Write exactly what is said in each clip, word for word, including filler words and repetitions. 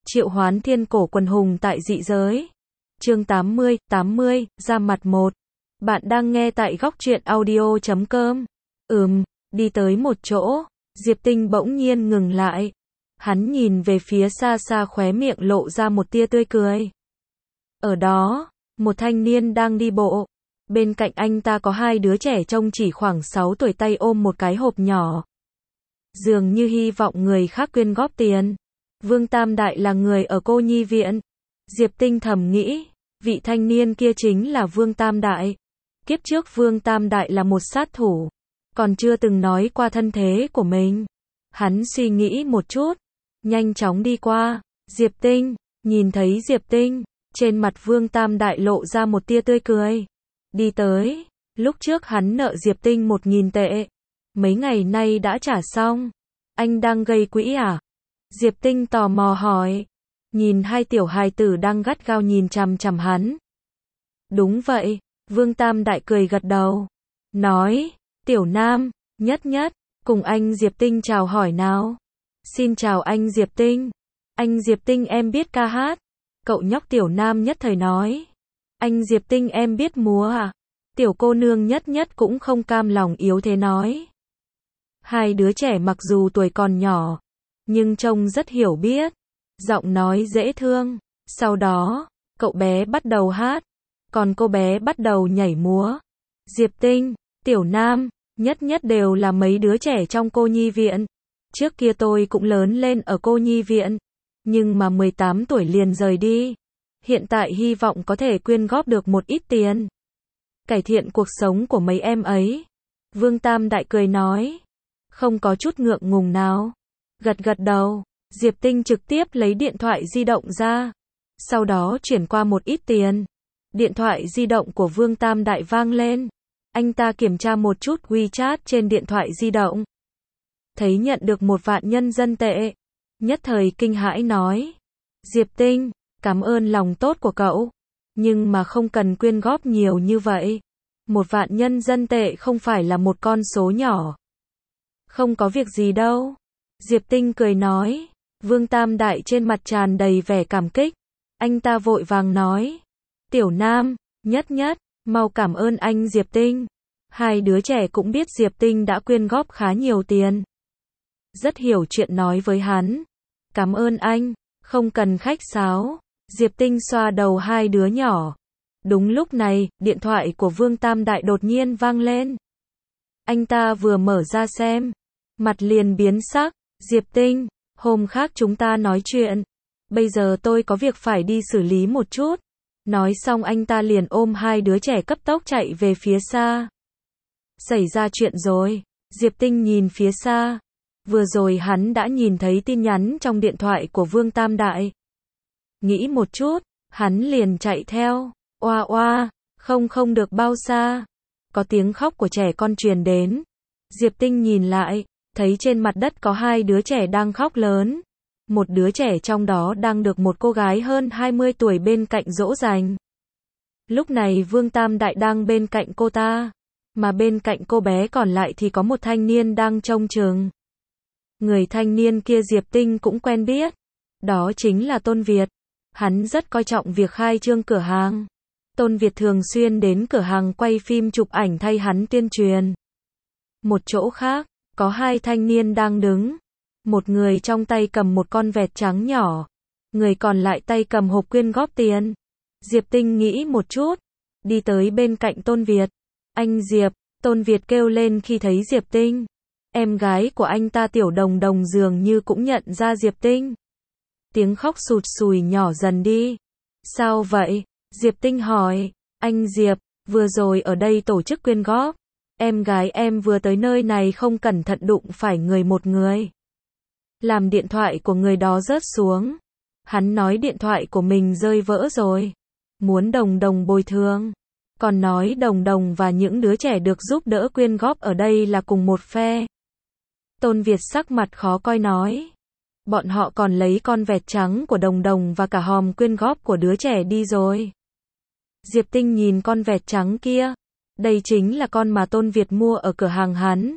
Triệu hoán thiên cổ quần hùng tại dị giới. Chương tám mươi, tám mươi, ra mặt một. Bạn đang nghe tại góc truyện audio chấm com. Ừm, đi tới một chỗ, Diệp Tinh bỗng nhiên ngừng lại. Hắn nhìn về phía xa xa, khóe miệng lộ ra một tia tươi cười. Ở đó, một thanh niên đang đi bộ. Bên cạnh anh ta có hai đứa trẻ trông chỉ khoảng sáu tuổi, tay ôm một cái hộp nhỏ. Dường như hy vọng người khác quyên góp tiền. Vương Tam Đại là người ở cô nhi viện. Diệp Tinh thầm nghĩ, vị thanh niên kia chính là Vương Tam Đại. Kiếp trước Vương Tam Đại là một sát thủ, còn chưa từng nói qua thân thế của mình. Hắn suy nghĩ một chút, nhanh chóng đi qua. Diệp Tinh, nhìn thấy Diệp Tinh, trên mặt Vương Tam Đại lộ ra một tia tươi cười. Đi tới, lúc trước hắn nợ Diệp Tinh một nghìn tệ. Mấy ngày nay đã trả xong. Anh đang gây quỹ à? Diệp Tinh tò mò hỏi. Nhìn hai tiểu hài tử đang gắt gao nhìn chằm chằm hắn. Đúng vậy, Vương Tam Đại cười gật đầu. Nói, Tiểu Nam, Nhất Nhất, cùng anh Diệp Tinh chào hỏi nào. Xin chào anh Diệp Tinh. Anh Diệp Tinh em biết ca hát. Cậu nhóc Tiểu Nam nhất thời nói. Anh Diệp Tinh em biết múa à? Tiểu cô nương Nhất Nhất cũng không cam lòng yếu thế nói. Hai đứa trẻ mặc dù tuổi còn nhỏ, nhưng trông rất hiểu biết, giọng nói dễ thương. Sau đó, cậu bé bắt đầu hát, còn cô bé bắt đầu nhảy múa. Diệp Tinh, Tiểu Nam, Nhất Nhất đều là mấy đứa trẻ trong cô nhi viện. Trước kia tôi cũng lớn lên ở cô nhi viện, nhưng mà mười tám tuổi liền rời đi. Hiện tại hy vọng có thể quyên góp được một ít tiền, cải thiện cuộc sống của mấy em ấy. Vương Tam Đại cười nói, không có chút ngượng ngùng nào. Gật gật đầu, Diệp Tinh trực tiếp lấy điện thoại di động ra, sau đó chuyển qua một ít tiền. Điện thoại di động của Vương Tam Đại vang lên. Anh ta kiểm tra một chút WeChat trên điện thoại di động, thấy nhận được một vạn nhân dân tệ. Nhất thời kinh hãi nói, Diệp Tinh, cảm ơn lòng tốt của cậu, nhưng mà không cần quyên góp nhiều như vậy. Một vạn nhân dân tệ không phải là một con số nhỏ. Không có việc gì đâu. Diệp Tinh cười nói. Vương Tam Đại trên mặt tràn đầy vẻ cảm kích. Anh ta vội vàng nói, Tiểu Nam, Nhất Nhất, mau cảm ơn anh Diệp Tinh. Hai đứa trẻ cũng biết Diệp Tinh đã quyên góp khá nhiều tiền, rất hiểu chuyện nói với hắn. Cảm ơn anh, không cần khách sáo. Diệp Tinh xoa đầu hai đứa nhỏ. Đúng lúc này, điện thoại của Vương Tam Đại đột nhiên vang lên. Anh ta vừa mở ra xem, mặt liền biến sắc. Diệp Tinh, hôm khác chúng ta nói chuyện. Bây giờ tôi có việc phải đi xử lý một chút. Nói xong anh ta liền ôm hai đứa trẻ cấp tốc chạy về phía xa. Xảy ra chuyện rồi. Diệp Tinh nhìn phía xa. Vừa rồi hắn đã nhìn thấy tin nhắn trong điện thoại của Vương Tam Đại. Nghĩ một chút, hắn liền chạy theo. Oa oa, không không được bao xa. Có tiếng khóc của trẻ con truyền đến. Diệp Tinh nhìn lại, thấy trên mặt đất có hai đứa trẻ đang khóc lớn. Một đứa trẻ trong đó đang được một cô gái hơn hai mươi tuổi bên cạnh dỗ dành. Lúc này Vương Tam Đại đang bên cạnh cô ta, mà bên cạnh cô bé còn lại thì có một thanh niên đang trông chừng. Người thanh niên kia Diệp Tinh cũng quen biết. Đó chính là Tôn Việt. Hắn rất coi trọng việc khai trương cửa hàng. Tôn Việt thường xuyên đến cửa hàng quay phim chụp ảnh thay hắn tuyên truyền. Một chỗ khác, có hai thanh niên đang đứng. Một người trong tay cầm một con vẹt trắng nhỏ, người còn lại tay cầm hộp quyên góp tiền. Diệp Tinh nghĩ một chút, đi tới bên cạnh Tôn Việt. Anh Diệp, Tôn Việt kêu lên khi thấy Diệp Tinh. Em gái của anh ta Tiểu Đồng Đồng dường như cũng nhận ra Diệp Tinh. Tiếng khóc sụt sùi nhỏ dần đi. Sao vậy? Diệp Tinh hỏi. Anh Diệp, vừa rồi ở đây tổ chức quyên góp. Em gái em vừa tới nơi này không cẩn thận đụng phải người một người. Làm điện thoại của người đó rớt xuống. Hắn nói điện thoại của mình rơi vỡ rồi. Muốn Đồng Đồng bồi thường. Còn nói Đồng Đồng và những đứa trẻ được giúp đỡ quyên góp ở đây là cùng một phe. Tôn Việt sắc mặt khó coi nói. Bọn họ còn lấy con vẹt trắng của Đồng Đồng và cả hòm quyên góp của đứa trẻ đi rồi. Diệp Tinh nhìn con vẹt trắng kia. Đây chính là con mà Tôn Việt mua ở cửa hàng hắn.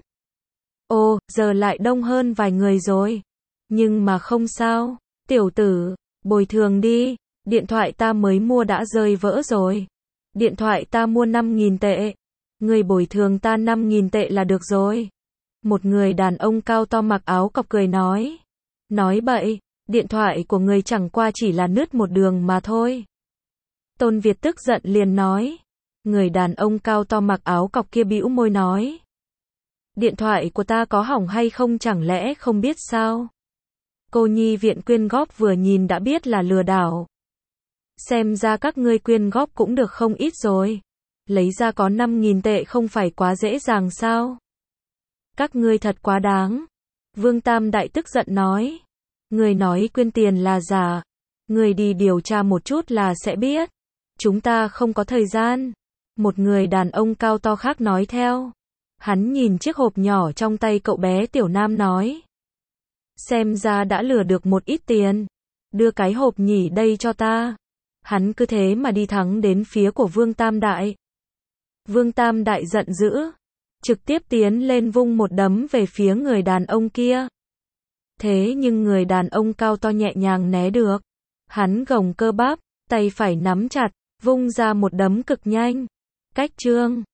Ồ, giờ lại đông hơn vài người rồi. Nhưng mà không sao, tiểu tử, Bồi thường đi, điện thoại ta mới mua đã rơi vỡ rồi. Điện thoại ta mua năm nghìn tệ. Người bồi thường ta năm nghìn tệ là được rồi. Một người đàn ông cao to mặc áo cọc cười nói. Nói bậy, điện thoại của người chẳng qua chỉ là nứt một đường mà thôi. Tôn Việt tức giận liền nói. Người đàn ông cao to mặc áo cọc kia bĩu môi nói. Điện thoại của ta có hỏng hay không chẳng lẽ không biết sao? Cô nhi viện quyên góp vừa nhìn đã biết là lừa đảo. Xem ra các ngươi quyên góp cũng được không ít rồi. Lấy ra có năm nghìn tệ không phải quá dễ dàng sao? Các ngươi thật quá đáng. Vương Tam Đại tức giận nói. Người nói quyên tiền là giả. Người đi điều tra một chút là sẽ biết. Chúng ta không có thời gian. Một người đàn ông cao to khác nói theo. Hắn nhìn chiếc hộp nhỏ trong tay cậu bé Tiểu Nam nói. Xem ra đã lừa được một ít tiền. Đưa cái hộp nhỉ đây cho ta. Hắn cứ thế mà đi thẳng đến phía của Vương Tam Đại. Vương Tam Đại giận dữ. Trực tiếp tiến lên vung một đấm về phía người đàn ông kia. Thế nhưng người đàn ông cao to nhẹ nhàng né được. Hắn gồng cơ bắp, tay phải nắm chặt, vung ra một đấm cực nhanh. Cách trương.